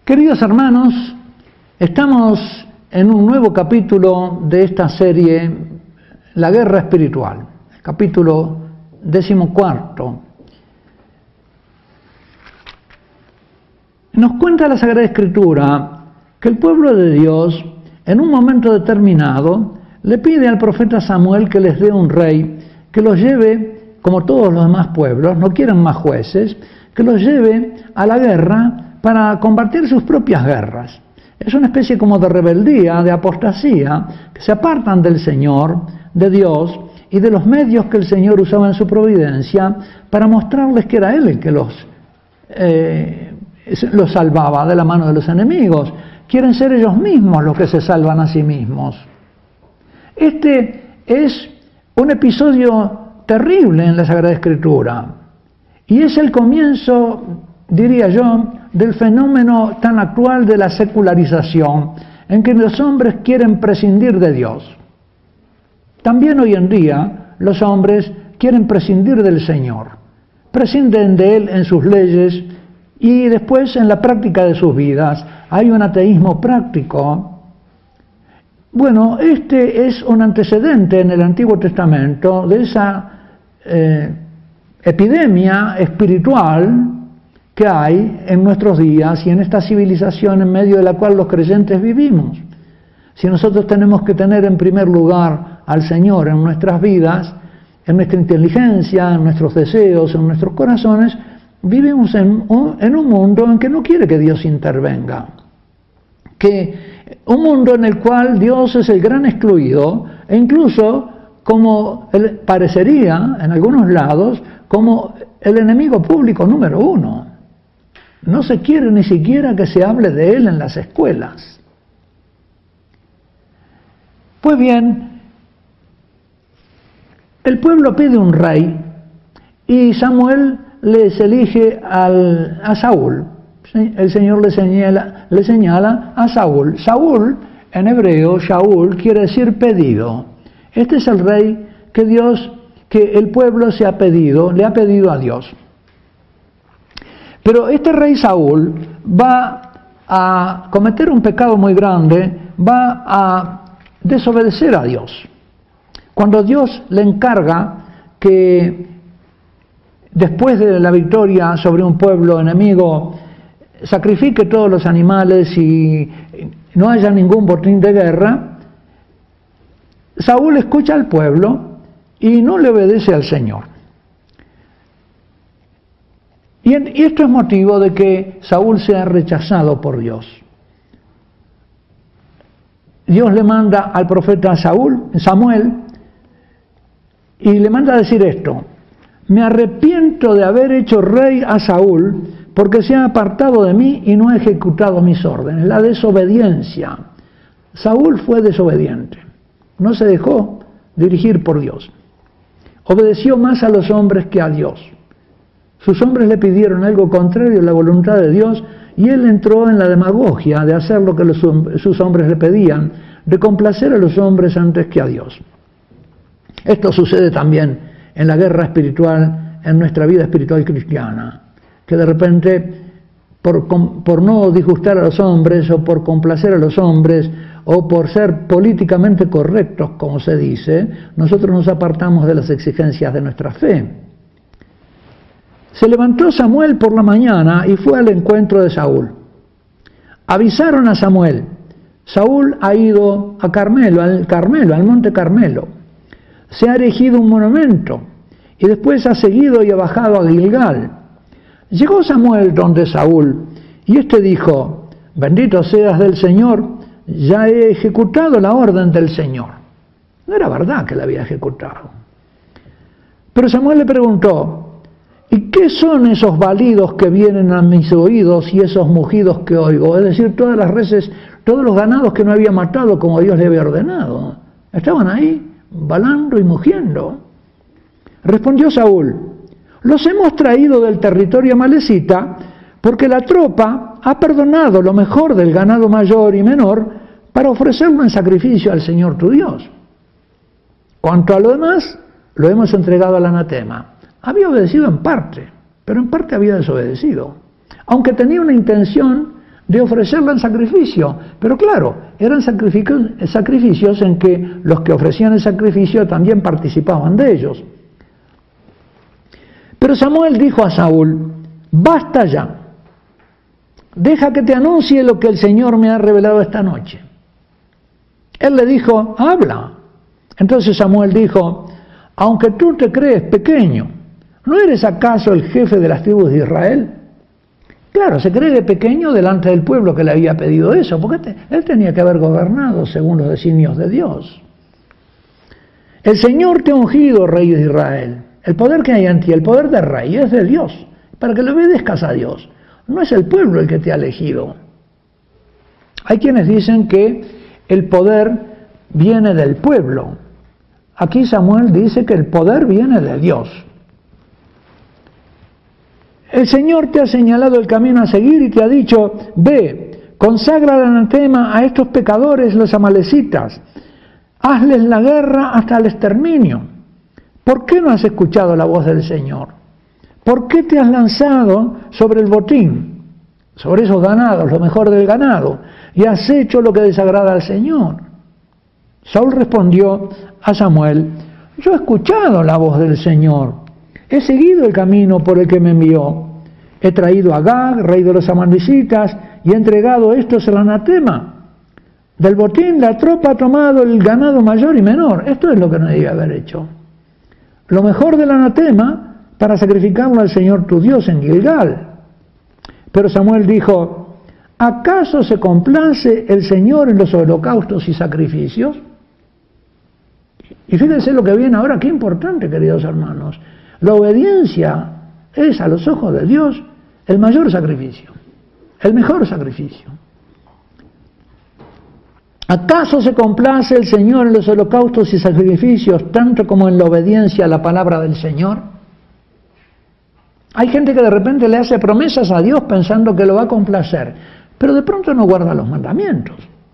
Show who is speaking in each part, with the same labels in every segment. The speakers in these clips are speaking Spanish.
Speaker 1: Queridos hermanos, estamos en un nuevo capítulo de esta serie, La Guerra Espiritual, capítulo 14. Nos cuenta la Sagrada Escritura que el pueblo de Dios, en un momento determinado, le pide al profeta Samuel que les dé un rey, que los lleve, como todos los demás pueblos, no quieren más jueces, que los lleve a la guerra para combatir sus propias guerras. Es una especie como de rebeldía, de apostasía, que se apartan del Señor, de Dios y de los medios que el Señor usaba en su providencia para mostrarles que era Él el que los salvaba de la mano de los enemigos. Quieren ser ellos mismos los que se salvan a sí mismos. Este es un episodio terrible en la Sagrada Escritura y es el comienzo, diría yo, del fenómeno tan actual de la secularización, en que los hombres quieren prescindir de Dios. También hoy en día los hombres quieren prescindir del Señor, prescinden de Él en sus leyes y después en la práctica de sus vidas. Hay un ateísmo práctico. Bueno, este es un antecedente en el Antiguo Testamento de esa epidemia espiritual que hay en nuestros días y en esta civilización en medio de la cual los creyentes vivimos. Si nosotros tenemos que tener en primer lugar al Señor en nuestras vidas, en nuestra inteligencia, en nuestros deseos, en nuestros corazones, vivimos en un mundo en que no quiere que Dios intervenga. Un mundo en el cual Dios es el gran excluido e incluso, como parecería en algunos lados, como el enemigo público número uno. No se quiere ni siquiera que se hable de Él en las escuelas. Pues bien, el pueblo pide un rey y Samuel les elige a Saúl. ¿Sí? El Señor le señala a Saúl. Saúl, en hebreo, Shaul, quiere decir pedido. Este es el rey que el pueblo le ha pedido a Dios. Pero este rey Saúl va a cometer un pecado muy grande, va a desobedecer a Dios. Cuando Dios le encarga que después de la victoria sobre un pueblo enemigo sacrifique todos los animales y no haya ningún botín de guerra, Saúl escucha al pueblo y no le obedece al Señor. Y esto es motivo de que Saúl sea rechazado por Dios. Dios le manda al profeta Samuel, y le manda a decir esto: me arrepiento de haber hecho rey a Saúl, porque se ha apartado de mí y no ha ejecutado mis órdenes. La desobediencia. Saúl fue desobediente, no se dejó dirigir por Dios. Obedeció más a los hombres que a Dios. Sus hombres le pidieron algo contrario a la voluntad de Dios y él entró en la demagogia de hacer lo que sus hombres le pedían, de complacer a los hombres antes que a Dios. Esto sucede también en la guerra espiritual, en nuestra vida espiritual cristiana, que de repente, por no disgustar a los hombres o por complacer a los hombres o por ser políticamente correctos, como se dice, nosotros nos apartamos de las exigencias de nuestra fe. Se levantó Samuel por la mañana y fue al encuentro de Saúl. Avisaron a Samuel: Saúl ha ido a al monte Carmelo. Se ha erigido un monumento y después ha seguido y ha bajado a Gilgal. Llegó Samuel donde Saúl y éste dijo: bendito seas del Señor, ya he ejecutado la orden del Señor. No era verdad que la había ejecutado. Pero Samuel le preguntó: ¿y qué son esos balidos que vienen a mis oídos y esos mugidos que oigo? Es decir, todas las reses, todos los ganados que no había matado como Dios le había ordenado. Estaban ahí, balando y mugiendo. Respondió Saúl: los hemos traído del territorio amalecita porque la tropa ha perdonado lo mejor del ganado mayor y menor para ofrecerlo en sacrificio al Señor tu Dios. Cuanto a lo demás, lo hemos entregado al anatema. Había obedecido en parte, pero en parte había desobedecido. Aunque tenía una intención de ofrecerla en sacrificio. Pero claro, eran sacrificios en que los que ofrecían el sacrificio también participaban de ellos. Pero Samuel dijo a Saúl: basta ya, deja que te anuncie lo que el Señor me ha revelado esta noche. Él le dijo: habla. Entonces Samuel dijo: aunque tú te crees pequeño, ¿no eres acaso el jefe de las tribus de Israel? Claro, se cree pequeño delante del pueblo que le había pedido eso, porque él tenía que haber gobernado según los designios de Dios. El Señor te ha ungido, rey de Israel. El poder que hay en ti, el poder de rey, es de Dios, para que le obedezcas a Dios. No es el pueblo el que te ha elegido. Hay quienes dicen que el poder viene del pueblo. Aquí Samuel dice que el poder viene de Dios. El Señor te ha señalado el camino a seguir y te ha dicho: ve, consagra el anatema a estos pecadores, los amalecitas, hazles la guerra hasta el exterminio. ¿Por qué no has escuchado la voz del Señor? ¿Por qué te has lanzado sobre el botín, sobre esos ganados, lo mejor del ganado, y has hecho lo que desagrada al Señor? Saúl respondió a Samuel: yo he escuchado la voz del Señor, he seguido el camino por el que me envió, he traído a Agag, rey de los amalecitas, y he entregado estos el anatema. Del botín la tropa ha tomado el ganado mayor y menor. Esto es lo que no debía haber hecho. Lo mejor del anatema para sacrificarlo al Señor tu Dios en Gilgal. Pero Samuel dijo: ¿acaso se complace el Señor en los holocaustos y sacrificios? Y fíjense lo que viene ahora, qué importante, queridos hermanos. La obediencia es a los ojos de Dios el mayor sacrificio, el mejor sacrificio. ¿Acaso se complace el Señor en los holocaustos y sacrificios tanto como en la obediencia a la palabra del Señor? Hay gente que de repente le hace promesas a Dios pensando que lo va a complacer, pero de pronto no guarda los mandamientos.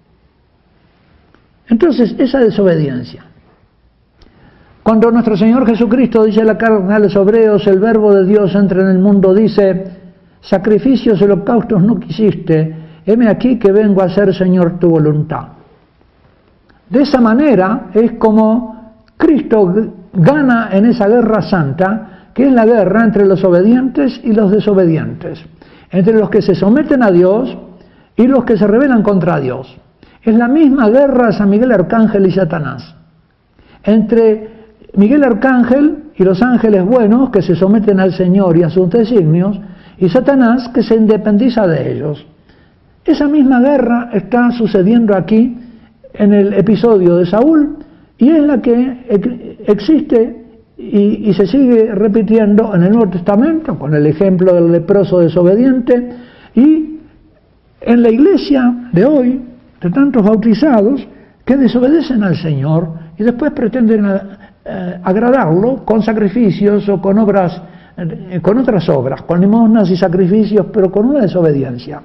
Speaker 1: Entonces, esa desobediencia. Cuando nuestro Señor Jesucristo dice en la carta a los Hebreos: el verbo de Dios entra en el mundo, dice: sacrificios y holocaustos no quisiste, heme aquí que vengo a hacer, Señor, tu voluntad. De esa manera es como Cristo gana en esa guerra santa, que es la guerra entre los obedientes y los desobedientes, entre los que se someten a Dios y los que se rebelan contra Dios. Es la misma guerra de San Miguel Arcángel y Satanás, entre Miguel Arcángel y los ángeles buenos que se someten al Señor y a sus designios, y Satanás que se independiza de ellos. Esa misma guerra está sucediendo aquí en el episodio de Saúl, y es la que existe y se sigue repitiendo en el Nuevo Testamento, con el ejemplo del leproso desobediente, y en la iglesia de hoy, de tantos bautizados que desobedecen al Señor y después pretenden agradarlo con sacrificios o con obras, con otras obras, con limosnas y sacrificios, pero con una desobediencia.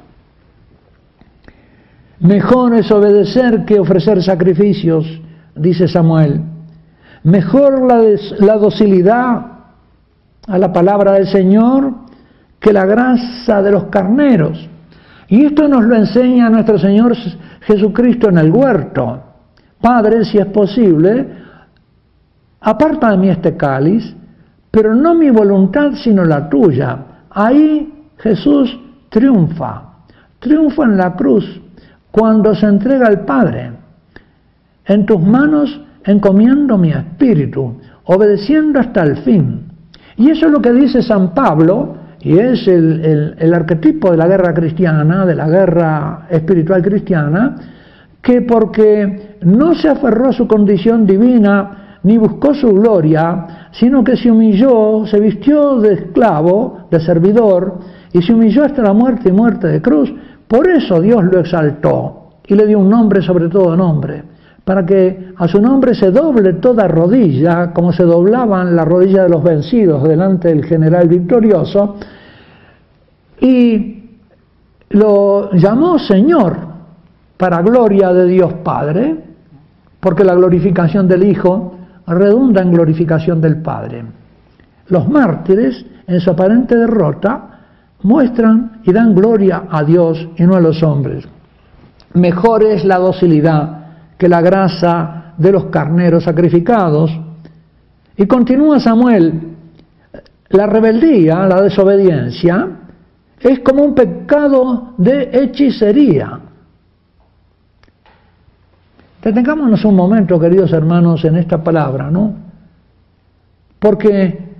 Speaker 1: Mejor es obedecer que ofrecer sacrificios, dice Samuel. Mejor la docilidad a la palabra del Señor que la grasa de los carneros. Y esto nos lo enseña nuestro Señor Jesucristo en el huerto. Padre, si es posible, aparta de mí este cáliz, pero no mi voluntad sino la tuya. Ahí Jesús triunfa en la cruz, cuando se entrega al Padre. En tus manos encomiendo mi espíritu, obedeciendo hasta el fin. Y eso es lo que dice San Pablo, y es el arquetipo de la guerra cristiana, de la guerra espiritual cristiana, que porque no se aferró a su condición divina, ni buscó su gloria, sino que se humilló, se vistió de esclavo, de servidor, y se humilló hasta la muerte y muerte de cruz. Por eso Dios lo exaltó y le dio un nombre sobre todo nombre, para que a su nombre se doble toda rodilla, como se doblaban la rodilla de los vencidos delante del general victorioso, y lo llamó Señor para gloria de Dios Padre, porque la glorificación del Hijo redunda en glorificación del Padre. Los mártires, en su aparente derrota, muestran y dan gloria a Dios y no a los hombres. Mejor es la docilidad que la grasa de los carneros sacrificados. Y continúa Samuel, la rebeldía, la desobediencia, es como un pecado de hechicería. Detengámonos un momento, queridos hermanos, en esta palabra, ¿no? Porque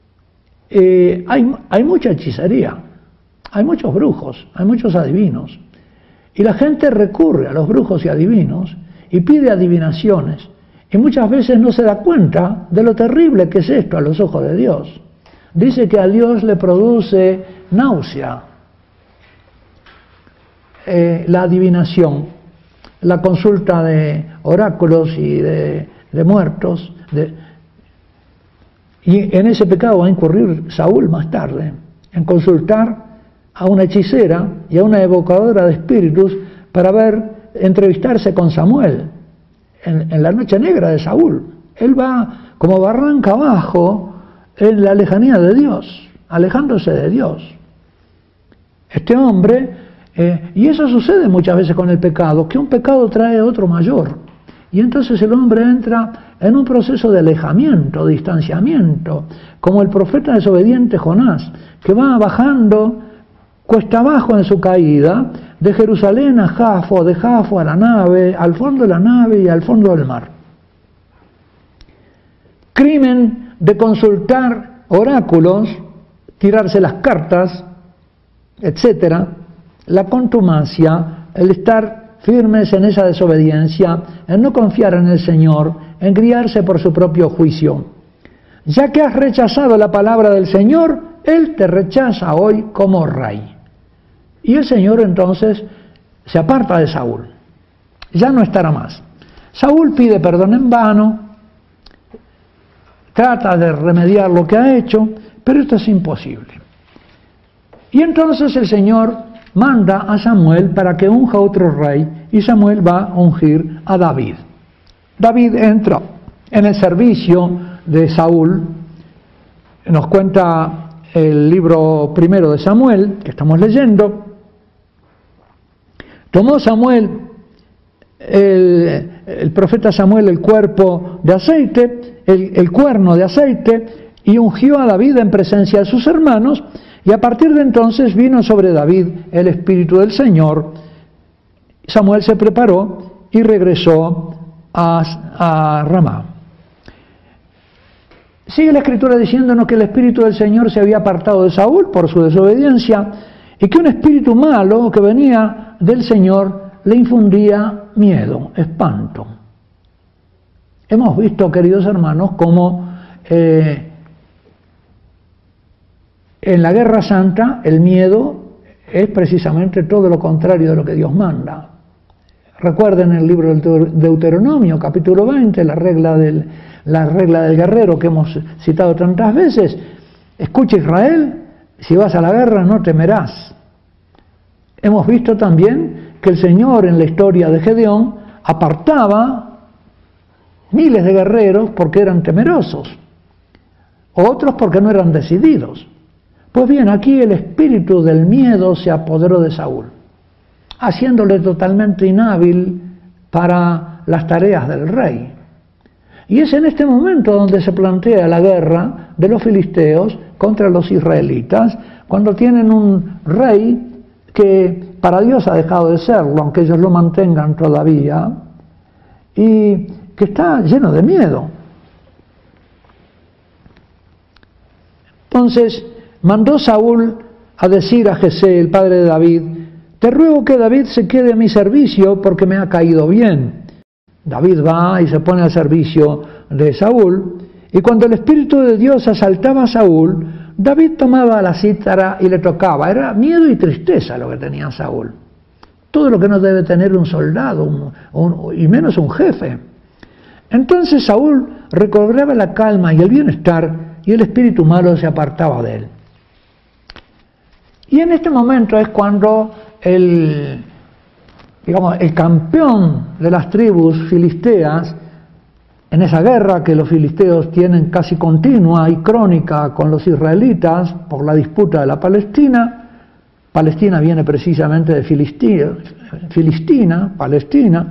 Speaker 1: hay mucha hechicería, hay muchos brujos, hay muchos adivinos. Y la gente recurre a los brujos y adivinos y pide adivinaciones. Y muchas veces no se da cuenta de lo terrible que es esto a los ojos de Dios. Dice que a Dios le produce náusea la adivinación, la consulta de oráculos y de muertos. Y en ese pecado va a incurrir Saúl más tarde, en consultar a una hechicera y a una evocadora de espíritus para entrevistarse con Samuel en la noche negra de Saúl. Él va como barranca abajo en la lejanía de Dios, alejándose de Dios. Este hombre, y eso sucede muchas veces con el pecado, que un pecado trae otro mayor. Y entonces el hombre entra en un proceso de alejamiento, de distanciamiento, como el profeta desobediente Jonás, que va bajando cuesta abajo en su caída, de Jerusalén a Jafo, de Jafo a la nave, al fondo de la nave y al fondo del mar. Crimen de consultar oráculos, tirarse las cartas, etc. La contumacia, el estar firmes en esa desobediencia, en no confiar en el Señor, en guiarse por su propio juicio. Ya que has rechazado la palabra del Señor, Él te rechaza hoy como rey. Y el Señor entonces se aparta de Saúl. Ya no estará más. Saúl pide perdón en vano, trata de remediar lo que ha hecho, pero esto es imposible. Y entonces el Señor manda a Samuel para que unja otro rey, y Samuel va a ungir a David. David entra en el servicio de Saúl. Nos cuenta el libro primero de Samuel, que estamos leyendo. Tomó Samuel, el profeta Samuel, el cuerpo de aceite, el cuerno de aceite, y ungió a David en presencia de sus hermanos, y a partir de entonces vino sobre David el Espíritu del Señor. Samuel se preparó y regresó a Ramá. Sigue la Escritura diciéndonos que el Espíritu del Señor se había apartado de Saúl por su desobediencia, y que un espíritu malo que venía del Señor le infundía miedo, espanto. Hemos visto, queridos hermanos, cómo en la Guerra Santa el miedo es precisamente todo lo contrario de lo que Dios manda. Recuerden el libro del Deuteronomio, capítulo 20, la regla del guerrero que hemos citado tantas veces. Escucha, Israel, si vas a la guerra no temerás. Hemos visto también que el Señor en la historia de Gedeón apartaba miles de guerreros porque eran temerosos, otros porque no eran decididos. Pues bien, aquí el espíritu del miedo se apoderó de Saúl, haciéndole totalmente inhábil para las tareas del rey. Y es en este momento donde se plantea la guerra de los filisteos contra los israelitas, cuando tienen un rey que para Dios ha dejado de serlo, aunque ellos lo mantengan todavía, y que está lleno de miedo. Entonces mandó Saúl a decir a Jesé, el padre de David: te ruego que David se quede a mi servicio porque me ha caído bien. David va y se pone al servicio de Saúl, y cuando el Espíritu de Dios asaltaba a Saúl, David tomaba la cítara y le tocaba. Era miedo y tristeza lo que tenía Saúl. Todo lo que no debe tener un soldado, y menos un jefe. Entonces Saúl recobraba la calma y el bienestar, y el espíritu malo se apartaba de él. Y en este momento es cuando el campeón de las tribus filisteas, en esa guerra que los filisteos tienen casi continua y crónica con los israelitas por la disputa de la Palestina, Palestina viene precisamente de Filistina, Palestina.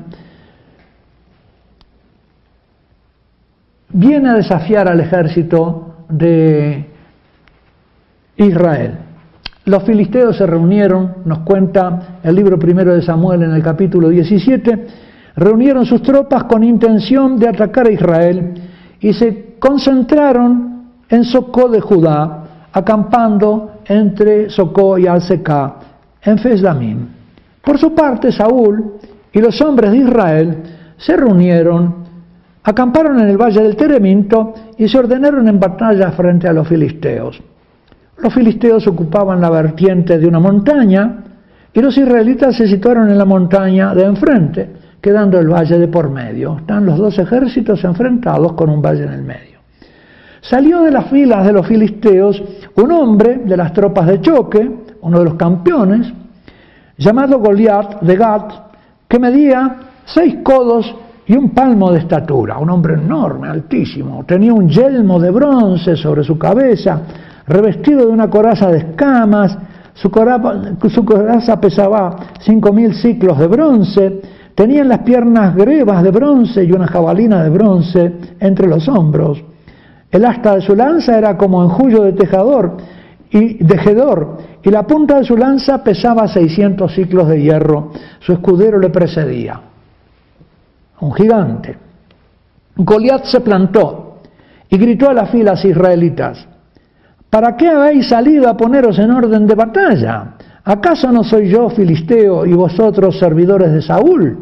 Speaker 1: Viene a desafiar al ejército de Israel. Los filisteos se reunieron, nos cuenta el libro primero de Samuel en el capítulo 17, reunieron sus tropas con intención de atacar a Israel y se concentraron en Socó de Judá, acampando entre Socó y Alsecá, en Fesdamim. Por su parte, Saúl y los hombres de Israel se reunieron, acamparon en el valle del Tereminto y se ordenaron en batalla frente a los filisteos. Los filisteos ocupaban la vertiente de una montaña y los israelitas se situaron en la montaña de enfrente, quedando el valle de por medio. Están los dos ejércitos enfrentados con un valle en el medio. Salió de las filas de los filisteos un hombre de las tropas de choque, uno de los campeones, llamado Goliat de Gat, que medía 6 codos y un palmo de estatura, un hombre enorme, altísimo. Tenía un yelmo de bronce sobre su cabeza, revestido de una coraza de escamas. Su coraza pesaba 5.000 ciclos de bronce. Tenía en las piernas grebas de bronce y una jabalina de bronce entre los hombros. El asta de su lanza era como enjullo de tejedor, y la punta de su lanza pesaba 600 ciclos de hierro. Su escudero le precedía. Un gigante. Goliat se plantó y gritó a las filas israelitas: ¿para qué habéis salido a poneros en orden de batalla? ¿Acaso no soy yo filisteo y vosotros servidores de Saúl?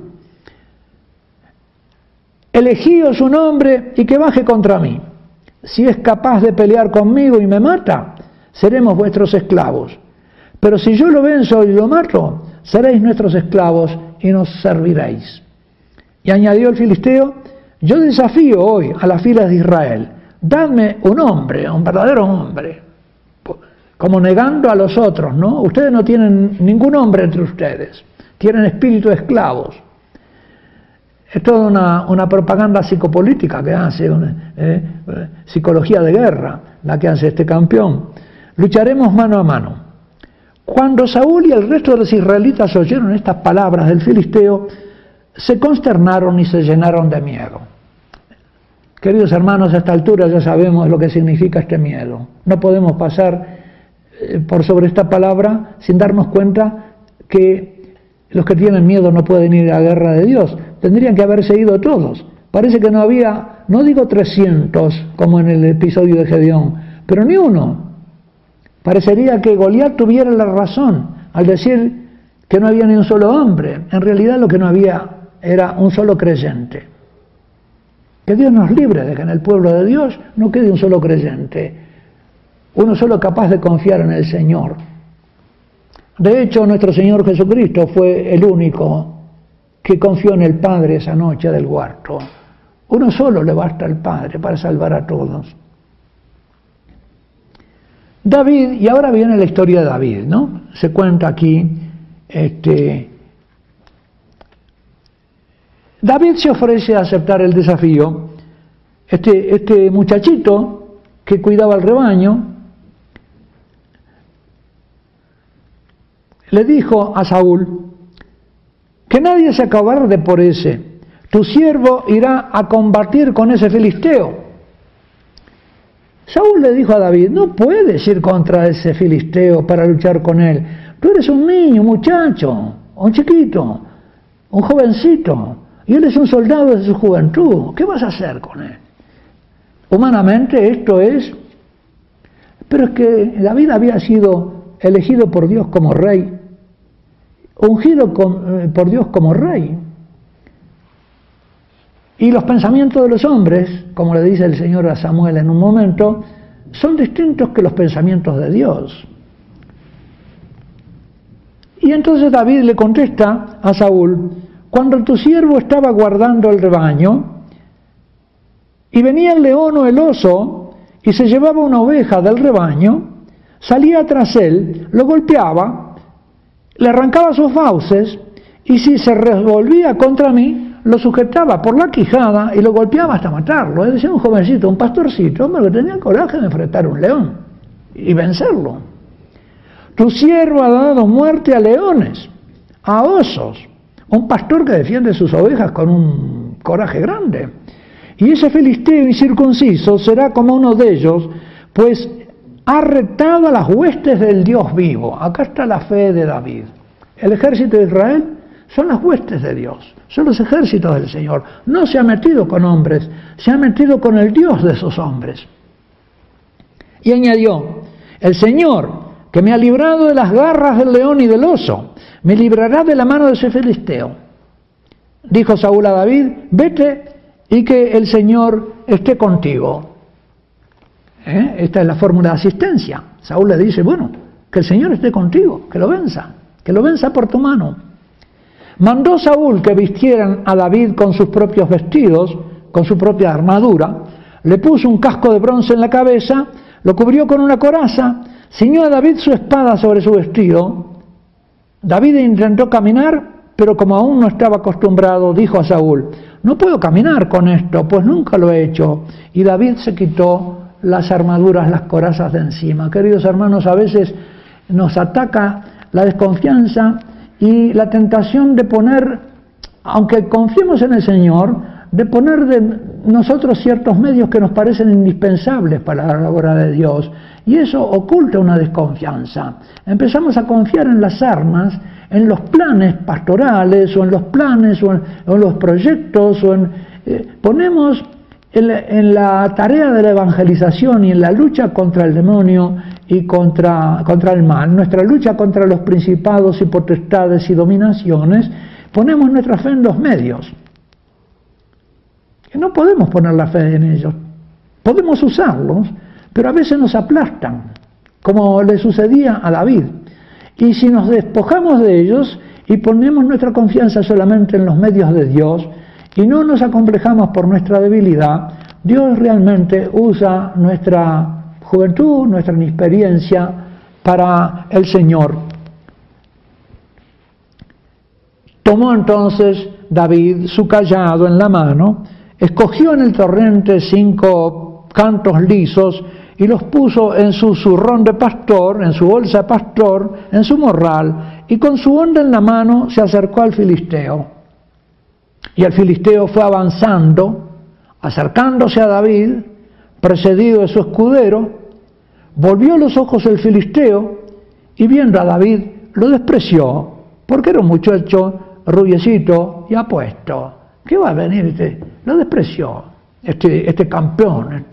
Speaker 1: Elegíos un hombre y que baje contra mí. Si es capaz de pelear conmigo y me mata, seremos vuestros esclavos. Pero si yo lo venzo y lo mato, seréis nuestros esclavos y nos serviréis. Y añadió el filisteo: yo desafío hoy a las filas de Israel, dadme un hombre, un verdadero hombre, como negando a los otros, ¿no? Ustedes no tienen ningún hombre entre ustedes, tienen espíritu de esclavos. Es toda una propaganda psicopolítica que hace, psicología de guerra, la que hace este campeón. Lucharemos mano a mano. Cuando Saúl y el resto de los israelitas oyeron estas palabras del filisteo, se consternaron y se llenaron de miedo. Queridos hermanos, a esta altura ya sabemos lo que significa este miedo. No podemos pasar por sobre esta palabra sin darnos cuenta que los que tienen miedo no pueden ir a la guerra de Dios. Tendrían que haberse ido todos. Parece que no había, no digo 300 como en el episodio de Gedeón, pero ni uno. Parecería que Goliat tuviera la razón al decir que no había ni un solo hombre. En realidad lo que no había era un solo creyente. Que Dios nos libre de que en el pueblo de Dios no quede un solo creyente, uno solo capaz de confiar en el Señor. De hecho, nuestro Señor Jesucristo fue el único que confió en el Padre esa noche del huerto. Uno solo le basta al Padre para salvar a todos. David, y ahora viene la historia de David, ¿no? Se cuenta aquí, David se ofrece a aceptar el desafío. Este muchachito que cuidaba el rebaño le dijo a Saúl: que nadie se acobarde por ese. Tu siervo irá a combatir con ese filisteo. Saúl le dijo a David: no puedes ir contra ese filisteo para luchar con él. Tú eres un niño, un muchacho, un chiquito, un jovencito, y él es un soldado de su juventud. ¿Qué vas a hacer con él? Humanamente esto es... Pero es que David había sido elegido por Dios como rey, ungido por Dios como rey. Y los pensamientos de los hombres, como le dice el Señor a Samuel en un momento, son distintos que los pensamientos de Dios. Y entonces David le contesta a Saúl: cuando tu siervo estaba guardando el rebaño, y venía el león o el oso, y se llevaba una oveja del rebaño, salía tras él, lo golpeaba, le arrancaba sus fauces, y si se revolvía contra mí, lo sujetaba por la quijada y lo golpeaba hasta matarlo. Es decir, un jovencito, un pastorcito, hombre, que tenía coraje de enfrentar a un león y vencerlo. Tu siervo ha dado muerte a leones, a osos. Un pastor que defiende sus ovejas con un coraje grande. Y ese filisteo incircunciso será como uno de ellos, pues ha retado a las huestes del Dios vivo. Acá está la fe de David. El ejército de Israel son las huestes de Dios, son los ejércitos del Señor. No se ha metido con hombres, se ha metido con el Dios de esos hombres. Y añadió, el Señor, que me ha librado de las garras del león y del oso, me librará de la mano de ese filisteo. Dijo Saúl a David, vete y que el Señor esté contigo. Esta es la fórmula de asistencia. Saúl le dice, bueno, que el Señor esté contigo, que lo venza por tu mano. Mandó Saúl que vistieran a David con sus propios vestidos, con su propia armadura, le puso un casco de bronce en la cabeza, lo cubrió con una coraza, ciñó a David su espada sobre su vestido. David intentó caminar, pero como aún no estaba acostumbrado, dijo a Saúl, no puedo caminar con esto, pues nunca lo he hecho. Y David se quitó las armaduras, las corazas de encima. Queridos hermanos, a veces nos ataca la desconfianza y la tentación de poner, aunque confiemos en el Señor, de poner de nosotros ciertos medios que nos parecen indispensables para la obra de Dios. Y eso oculta una desconfianza. Empezamos a confiar en las armas, en los planes pastorales, o en los planes, o en los proyectos, ponemos en la tarea de la evangelización y en la lucha contra el demonio y contra el mal, nuestra lucha contra los principados y potestades y dominaciones, ponemos nuestra fe en los medios. Y no podemos poner la fe en ellos. Podemos usarlos, pero a veces nos aplastan, como le sucedía a David. Y si nos despojamos de ellos y ponemos nuestra confianza solamente en los medios de Dios y no nos acomplejamos por nuestra debilidad, Dios realmente usa nuestra juventud, nuestra inexperiencia para el Señor. Tomó entonces David su cayado en la mano, escogió en el torrente 5 cantos lisos y los puso en su zurrón de pastor, en su bolsa de pastor, en su morral, y con su honda en la mano se acercó al filisteo. Y el filisteo fue avanzando, acercándose a David, precedido de su escudero, volvió los ojos el filisteo, y viendo a David, lo despreció, porque era un muchacho rubiecito y apuesto. ¿Qué va a venir? Lo despreció, este campeón,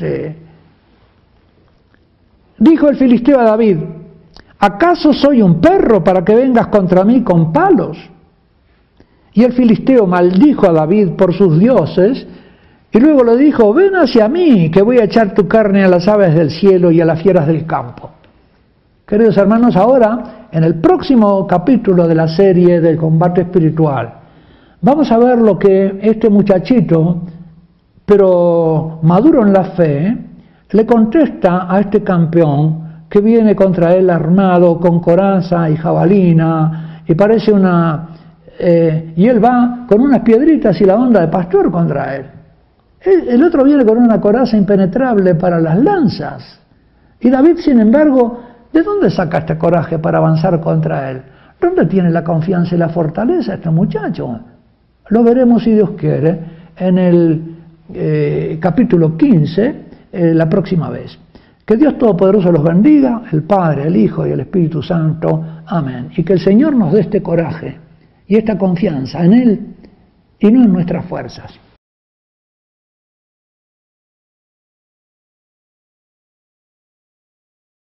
Speaker 1: Dijo el filisteo a David, ¿acaso soy un perro para que vengas contra mí con palos? Y el filisteo maldijo a David por sus dioses, y luego le dijo, ven hacia mí, que voy a echar tu carne a las aves del cielo y a las fieras del campo. Queridos hermanos, ahora, en el próximo capítulo de la serie del combate espiritual, vamos a ver lo que este muchachito, pero maduro en la fe, le contesta a este campeón que viene contra él armado con coraza y jabalina, y parece y él va con unas piedritas y la onda de pastor contra él. El otro viene con una coraza impenetrable para las lanzas. Y David, sin embargo, ¿de dónde saca este coraje para avanzar contra él? ¿Dónde tiene la confianza y la fortaleza este muchacho? Lo veremos, si Dios quiere, en el capítulo 15, la próxima vez. Que Dios Todopoderoso los bendiga, el Padre, el Hijo y el Espíritu Santo. Amén. Y que el Señor nos dé este coraje y esta confianza en Él y no en nuestras fuerzas.